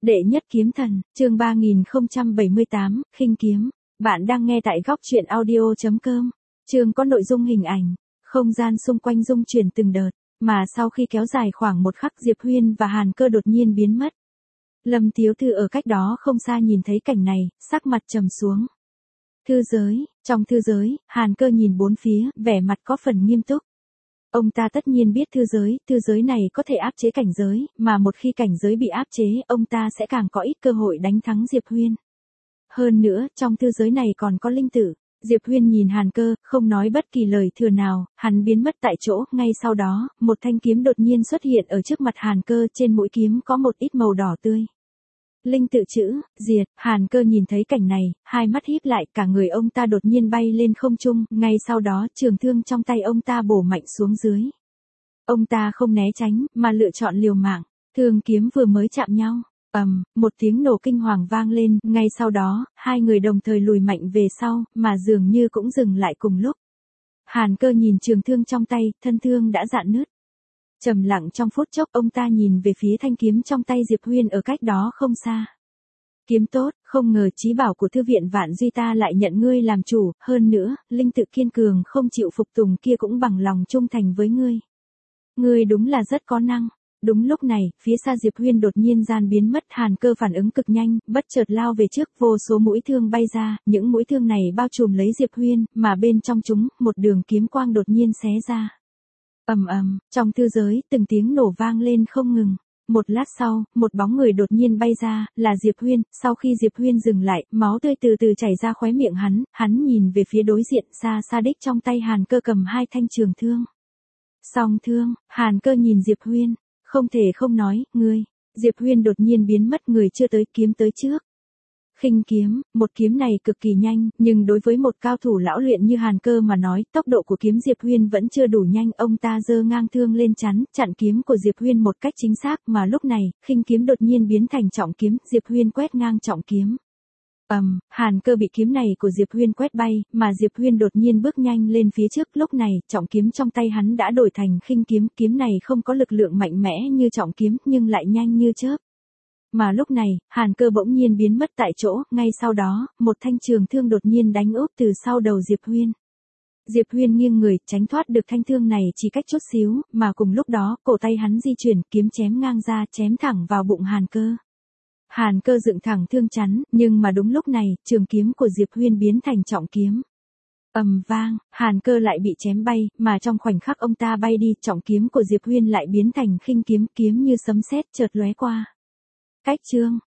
Đệ nhất kiếm thần, chương 3078, khinh kiếm. Bạn đang nghe tại góc truyện audio.com. Chương có nội dung hình ảnh, không gian xung quanh rung chuyển từng đợt, mà sau khi kéo dài khoảng một khắc Diệp Huyên và Hàn Cơ đột nhiên biến mất. Lâm Tiếu Thư ở cách đó không xa nhìn thấy cảnh này, sắc mặt trầm xuống. Thư giới, trong thư giới, Hàn Cơ nhìn bốn phía, vẻ mặt có phần nghiêm túc. Ông ta tất nhiên biết thư giới này có thể áp chế cảnh giới, mà một khi cảnh giới bị áp chế, ông ta sẽ càng có ít cơ hội đánh thắng Diệp Huyên. Hơn nữa, trong thư giới này còn có linh tử. Diệp Huyên nhìn Hàn Cơ, không nói bất kỳ lời thừa nào, hắn biến mất tại chỗ, ngay sau đó, một thanh kiếm đột nhiên xuất hiện ở trước mặt Hàn Cơ, trên mũi kiếm có một ít màu đỏ tươi. Linh tự chữ, diệt, Hàn Cơ nhìn thấy cảnh này, hai mắt híp lại, cả người ông ta đột nhiên bay lên không trung, ngay sau đó trường thương trong tay ông ta bổ mạnh xuống dưới. Ông ta không né tránh, mà lựa chọn liều mạng, thương kiếm vừa mới chạm nhau, một tiếng nổ kinh hoàng vang lên, ngay sau đó, hai người đồng thời lùi mạnh về sau, mà dường như cũng dừng lại cùng lúc. Hàn Cơ nhìn trường thương trong tay, thân thương đã rạn nứt. Trầm lặng trong phút chốc, ông ta nhìn về phía thanh kiếm trong tay Diệp Huyên ở cách đó không xa. Kiếm tốt, không ngờ chí bảo của thư viện Vạn Duy ta lại nhận ngươi làm chủ, hơn nữa, linh tự kiên cường không chịu phục tùng kia cũng bằng lòng trung thành với ngươi. Ngươi đúng là rất có năng. Đúng lúc này, phía xa Diệp Huyên đột nhiên gian biến mất, Hàn Cơ phản ứng cực nhanh, bất chợt lao về trước, vô số mũi thương bay ra, những mũi thương này bao trùm lấy Diệp Huyên, mà bên trong chúng, một đường kiếm quang đột nhiên xé ra. Trong thư giới, từng tiếng nổ vang lên không ngừng. Một lát sau, một bóng người đột nhiên bay ra, là Diệp Huyên, sau khi Diệp Huyên dừng lại, máu tươi từ từ chảy ra khóe miệng hắn nhìn về phía đối diện, xa đích trong tay Hàn Cơ cầm hai thanh trường thương. Song thương, Hàn Cơ nhìn Diệp Huyên, không thể không nói, ngươi. Diệp Huyên đột nhiên biến mất, người chưa tới, kiếm tới trước. Khinh kiếm, một kiếm này cực kỳ nhanh, nhưng đối với một cao thủ lão luyện như Hàn Cơ mà nói, tốc độ của kiếm Diệp Huyên vẫn chưa đủ nhanh, ông ta giơ ngang thương lên chặn kiếm của Diệp Huyên một cách chính xác, mà lúc này, khinh kiếm đột nhiên biến thành trọng kiếm, Diệp Huyên quét ngang trọng kiếm. Hàn Cơ bị kiếm này của Diệp Huyên quét bay, mà Diệp Huyên đột nhiên bước nhanh lên phía trước, lúc này, trọng kiếm trong tay hắn đã đổi thành khinh kiếm, kiếm này không có lực lượng mạnh mẽ như trọng kiếm, nhưng lại nhanh như chớp. Mà lúc này, Hàn Cơ bỗng nhiên biến mất tại chỗ, ngay sau đó, một thanh trường thương đột nhiên đánh úp từ sau đầu Diệp Huyên. Diệp Huyên nghiêng người, tránh thoát được thanh thương này chỉ cách chút xíu, mà cùng lúc đó, cổ tay hắn di chuyển, kiếm chém ngang ra, chém thẳng vào bụng Hàn Cơ. Hàn Cơ dựng thẳng thương chắn, nhưng mà đúng lúc này, trường kiếm của Diệp Huyên biến thành trọng kiếm. Vang, Hàn Cơ lại bị chém bay, mà trong khoảnh khắc ông ta bay đi, trọng kiếm của Diệp Huyên lại biến thành khinh kiếm, kiếm như sấm sét chợt lóe qua. Cách chương,